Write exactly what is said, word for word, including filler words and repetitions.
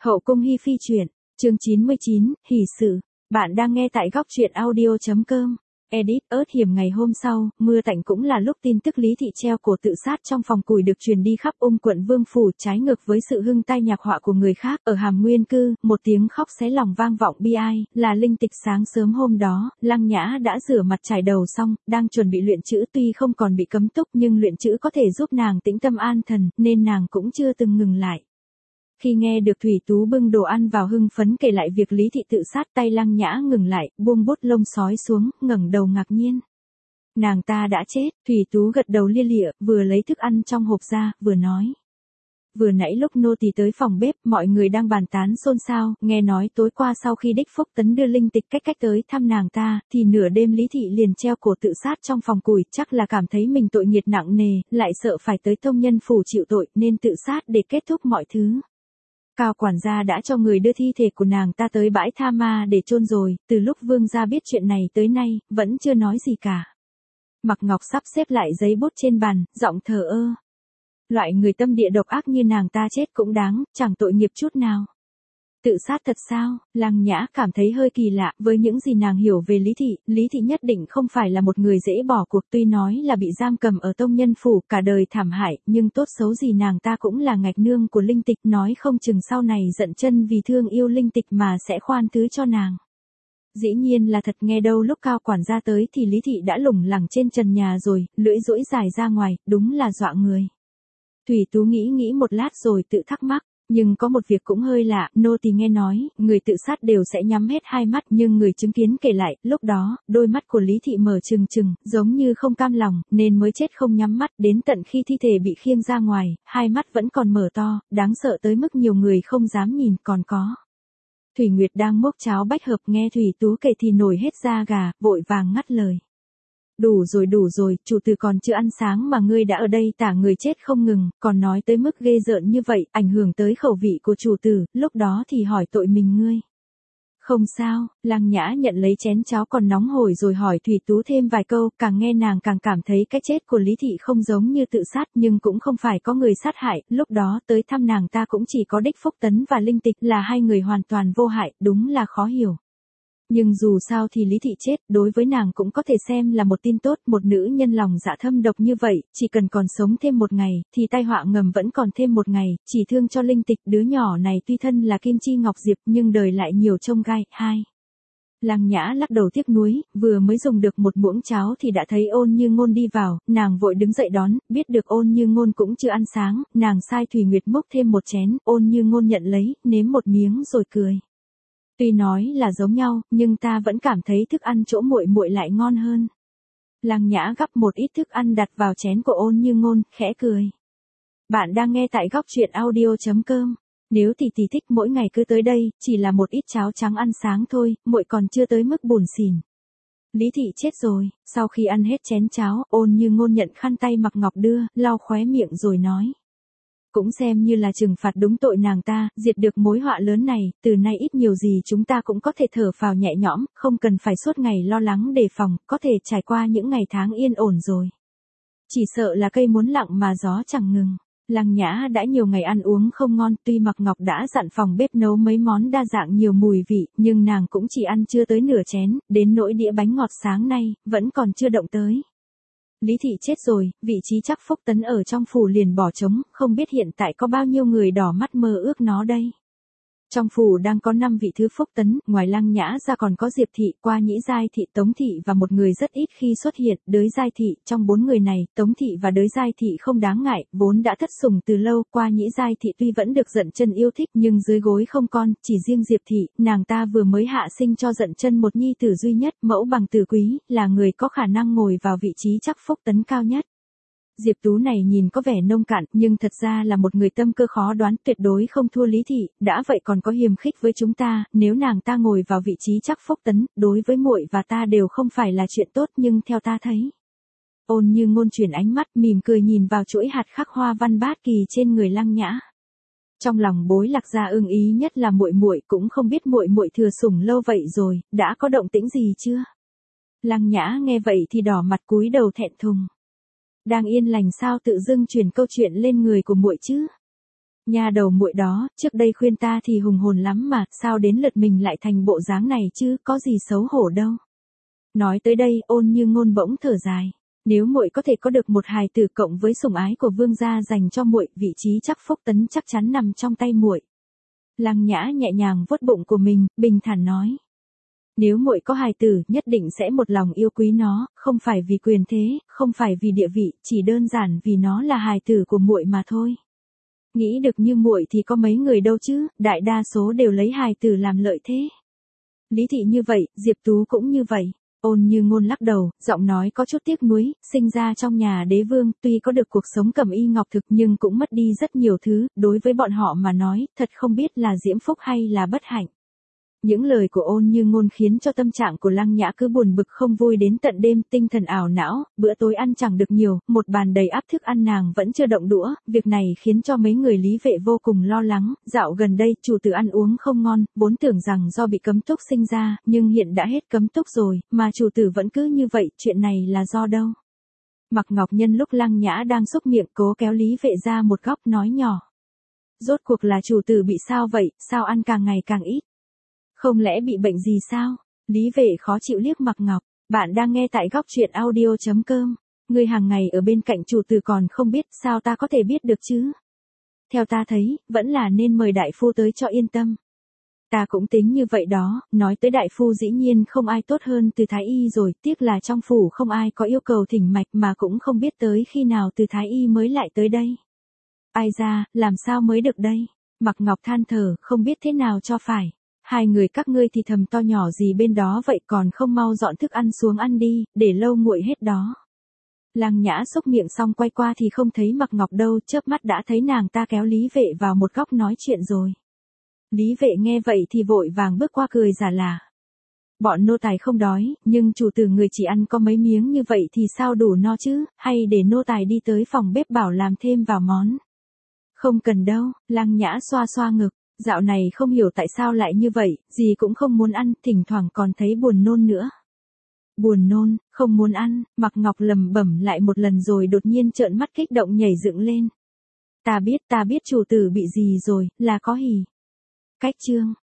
Hậu cung hi phi truyện, chương chín mươi chín, hỷ sự. Bạn đang nghe tại góc truyện audio chấm com. Edit ớt hiểm. Ngày hôm sau, mưa tạnh cũng là lúc tin tức Lý Thị treo cổ tự sát trong phòng củi được truyền đi khắp ung quận Vương phủ, trái ngược với sự hưng tai nhạc họa của người khác. Ở Hàm Nguyên Cư, một tiếng khóc xé lòng vang vọng bi ai, là Linh Tịch. Sáng sớm hôm đó, Lăng Nhã đã rửa mặt trải đầu xong, đang chuẩn bị luyện chữ. Tuy không còn bị cấm túc nhưng luyện chữ có thể giúp nàng tĩnh tâm an thần, nên nàng cũng chưa từng ngừng lại. Khi nghe được Thủy Tú bưng đồ ăn vào hưng phấn kể lại việc Lý Thị tự sát, tay Lăng Nhã ngừng lại, buông bút lông sói xuống, ngẩng đầu ngạc nhiên. Nàng ta đã chết. Thủy Tú gật đầu lia lịa, vừa lấy thức ăn trong hộp ra, vừa nói. Vừa nãy lúc nô tỳ tới phòng bếp, mọi người đang bàn tán xôn xao, nghe nói tối qua sau khi Đích Phúc Tấn đưa Linh Tịch cách cách tới thăm nàng ta, thì nửa đêm Lý Thị liền treo cổ tự sát trong phòng củi, chắc là cảm thấy mình tội nghiệp nặng nề, lại sợ phải tới tông nhân phủ chịu tội, nên tự sát để kết thúc mọi thứ. Cao quản gia đã cho người đưa thi thể của nàng ta tới bãi tha ma để chôn rồi, từ lúc vương gia biết chuyện này tới nay, vẫn chưa nói gì cả. Mặc Ngọc sắp xếp lại giấy bút trên bàn, giọng thờ ơ. Loại người tâm địa độc ác như nàng ta chết cũng đáng, chẳng tội nghiệp chút nào. Tự sát thật sao? Lăng Nhã cảm thấy hơi kỳ lạ, với những gì nàng hiểu về Lý Thị, Lý Thị nhất định không phải là một người dễ bỏ cuộc, tuy nói là bị giam cầm ở tông nhân phủ cả đời thảm hại, nhưng tốt xấu gì nàng ta cũng là ngạch nương của Linh Tịch, nói không chừng sau này giận chân vì thương yêu Linh Tịch mà sẽ khoan thứ cho nàng. Dĩ nhiên là thật. Nghe đâu lúc Cao quản gia tới thì Lý Thị đã lủng lẳng trên trần nhà rồi, lưỡi duỗi dài ra ngoài, đúng là dọa người. Thủy Tú nghĩ nghĩ một lát rồi tự thắc mắc. Nhưng có một việc cũng hơi lạ, nô tỳ nghe nói, người tự sát đều sẽ nhắm hết hai mắt, nhưng người chứng kiến kể lại, lúc đó, đôi mắt của Lý Thị mở trừng trừng, giống như không cam lòng, nên mới chết không nhắm mắt, đến tận khi thi thể bị khiêng ra ngoài, hai mắt vẫn còn mở to, đáng sợ tới mức nhiều người không dám nhìn. Còn có. Thủy Nguyệt đang múc cháo bách hợp, nghe Thủy Tú kể thì nổi hết da gà, vội vàng ngắt lời. Đủ rồi đủ rồi, chủ tử còn chưa ăn sáng mà ngươi đã ở đây tả người chết không ngừng, còn nói tới mức ghê rợn như vậy, ảnh hưởng tới khẩu vị của chủ tử, lúc đó thì hỏi tội mình ngươi. Không sao. Lăng Nhã nhận lấy chén cháo còn nóng hổi rồi hỏi Thủy Tú thêm vài câu, càng nghe nàng càng cảm thấy cái chết của Lý Thị không giống như tự sát, nhưng cũng không phải có người sát hại, lúc đó tới thăm nàng ta cũng chỉ có Đích Phúc Tấn và Linh Tịch, là hai người hoàn toàn vô hại, đúng là khó hiểu. Nhưng dù sao thì Lý Thị chết, đối với nàng cũng có thể xem là một tin tốt, một nữ nhân lòng dạ thâm độc như vậy, chỉ cần còn sống thêm một ngày, thì tai họa ngầm vẫn còn thêm một ngày, chỉ thương cho Linh Tịch, đứa nhỏ này tuy thân là Kim Chi Ngọc Diệp, nhưng đời lại nhiều chông gai. Hai. Lăng Nhã lắc đầu tiếc nuối, vừa mới dùng được một muỗng cháo thì đã thấy Ôn Như Ngôn đi vào, nàng vội đứng dậy đón, biết được Ôn Như Ngôn cũng chưa ăn sáng, nàng sai Thủy Nguyệt múc thêm một chén, Ôn Như Ngôn nhận lấy, nếm một miếng rồi cười. Tuy nói là giống nhau, nhưng ta vẫn cảm thấy thức ăn chỗ muội muội lại ngon hơn. Lăng Nhã gắp một ít thức ăn đặt vào chén của Ôn Như Ngôn, khẽ cười. Bạn đang nghe tại góc truyện audio chấm com. Nếu tỷ tỷ thích mỗi ngày cứ tới đây, chỉ là một ít cháo trắng ăn sáng thôi, muội còn chưa tới mức buồn xỉn. Lý Thị chết rồi. Sau khi ăn hết chén cháo, Ôn Như Ngôn nhận khăn tay Mặc Ngọc đưa, lau khóe miệng rồi nói. Cũng xem như là trừng phạt đúng tội nàng ta, diệt được mối họa lớn này, từ nay ít nhiều gì chúng ta cũng có thể thở phào nhẹ nhõm, không cần phải suốt ngày lo lắng đề phòng, có thể trải qua những ngày tháng yên ổn rồi. Chỉ sợ là cây muốn lặng mà gió chẳng ngừng. Lăng Nhã đã nhiều ngày ăn uống không ngon, tuy Mặc Ngọc đã dặn phòng bếp nấu mấy món đa dạng nhiều mùi vị, nhưng nàng cũng chỉ ăn chưa tới nửa chén, đến nỗi đĩa bánh ngọt sáng nay, vẫn còn chưa động tới. Lý Thị chết rồi, vị trí chắc Phúc Tấn ở trong phủ liền bỏ trống, không biết hiện tại có bao nhiêu người đỏ mắt mơ ước nó đây. Trong phủ đang có năm vị thứ Phúc Tấn, ngoài Lăng Nhã ra còn có Diệp Thị, Qua Nhĩ Giai Thị, Tống Thị và một người rất ít khi xuất hiện, Đới Giai Thị. Trong bốn người này, Tống Thị và Đới Giai Thị không đáng ngại, vốn đã thất sủng từ lâu. Qua Nhĩ Giai Thị tuy vẫn được Dận Chân yêu thích nhưng dưới gối không con, chỉ riêng Diệp Thị, nàng ta vừa mới hạ sinh cho Dận Chân một nhi tử duy nhất, mẫu bằng tử quý, là người có khả năng ngồi vào vị trí chắc Phúc Tấn cao nhất. Diệp Tú này nhìn có vẻ nông cạn, nhưng thật ra là một người tâm cơ khó đoán, tuyệt đối không thua Lý Thị, đã vậy còn có hiềm khích với chúng ta, nếu nàng ta ngồi vào vị trí chắc Phúc Tấn, đối với muội và ta đều không phải là chuyện tốt, nhưng theo ta thấy. Ôn Như Ngôn chuyển ánh mắt mỉm cười nhìn vào chuỗi hạt khắc hoa văn bát kỳ trên người Lăng Nhã. Trong lòng Bối Lạc Gia ưng ý nhất là muội muội, cũng không biết muội muội thừa sủng lâu vậy rồi, đã có động tĩnh gì chưa? Lăng Nhã nghe vậy thì đỏ mặt cúi đầu thẹn thùng. Đang yên lành sao tự dưng chuyển câu chuyện lên người của muội chứ? Nhà đầu muội đó, trước đây khuyên ta thì hùng hồn lắm mà, sao đến lượt mình lại thành bộ dáng này chứ, có gì xấu hổ đâu. Nói tới đây, Ôn Như Ngôn bỗng thở dài. Nếu muội có thể có được một hài tử cộng với sủng ái của vương gia dành cho muội, vị trí chắc phúc tấn chắc chắn nằm trong tay muội. Lăng Nhã nhẹ nhàng vuốt bụng của mình, bình thản nói. Nếu muội có hài tử, nhất định sẽ một lòng yêu quý nó, không phải vì quyền thế, không phải vì địa vị, chỉ đơn giản vì nó là hài tử của muội mà thôi. Nghĩ được như muội thì có mấy người đâu chứ, đại đa số đều lấy hài tử làm lợi thế. Lý Thị như vậy, Diệp Tú cũng như vậy. Ôn Như Ngôn lắc đầu, giọng nói có chút tiếc nuối, sinh ra trong nhà đế vương, tuy có được cuộc sống cẩm y ngọc thực nhưng cũng mất đi rất nhiều thứ, đối với bọn họ mà nói, thật không biết là diễm phúc hay là bất hạnh. Những lời của Ôn Như Ngôn khiến cho tâm trạng của Lăng Nhã cứ buồn bực không vui đến tận đêm, tinh thần ảo não, bữa tối ăn chẳng được nhiều, một bàn đầy ắp thức ăn nàng vẫn chưa động đũa, việc này khiến cho mấy người Lý Vệ vô cùng lo lắng, dạo gần đây chủ tử ăn uống không ngon, vốn tưởng rằng do bị cấm túc sinh ra, nhưng hiện đã hết cấm túc rồi, mà chủ tử vẫn cứ như vậy, chuyện này là do đâu? Mặc Ngọc nhân lúc Lăng Nhã đang xúc miệng cố kéo Lý Vệ ra một góc nói nhỏ. Rốt cuộc là chủ tử bị sao vậy, sao ăn càng ngày càng ít? Không lẽ bị bệnh gì sao? Lý Vệ khó chịu liếc Mặc Ngọc. Bạn đang nghe tại góc truyện audio chấm com. Người hàng ngày ở bên cạnh chủ tử còn không biết, sao ta có thể biết được chứ? Theo ta thấy, vẫn là nên mời đại phu tới cho yên tâm. Ta cũng tính như vậy đó, nói tới đại phu dĩ nhiên không ai tốt hơn Từ Thái Y rồi, tiếc là trong phủ không ai có yêu cầu thỉnh mạch mà cũng không biết tới khi nào Từ Thái Y mới lại tới đây. Ai ra, làm sao mới được đây? Mặc Ngọc than thở, không biết thế nào cho phải. Hai người các ngươi thì thầm to nhỏ gì bên đó vậy, còn không mau dọn thức ăn xuống ăn đi, để lâu nguội hết đó. Lăng Nhã xúc miệng xong quay qua thì không thấy Mặc Ngọc đâu, chớp mắt đã thấy nàng ta kéo Lý Vệ vào một góc nói chuyện rồi. Lý Vệ nghe vậy thì vội vàng bước qua cười giả lả. Bọn nô tài không đói, nhưng chủ tử người chỉ ăn có mấy miếng như vậy thì sao đủ no chứ, hay để nô tài đi tới phòng bếp bảo làm thêm vào món. Không cần đâu, Lăng Nhã xoa xoa ngực. Dạo này không hiểu tại sao lại như vậy, gì cũng không muốn ăn, thỉnh thoảng còn thấy buồn nôn nữa. Buồn nôn, không muốn ăn, Mặc Ngọc lầm bẩm lại một lần rồi đột nhiên trợn mắt kích động nhảy dựng lên. Ta biết ta biết chủ tử bị gì rồi, là có hỉ. Cách chương.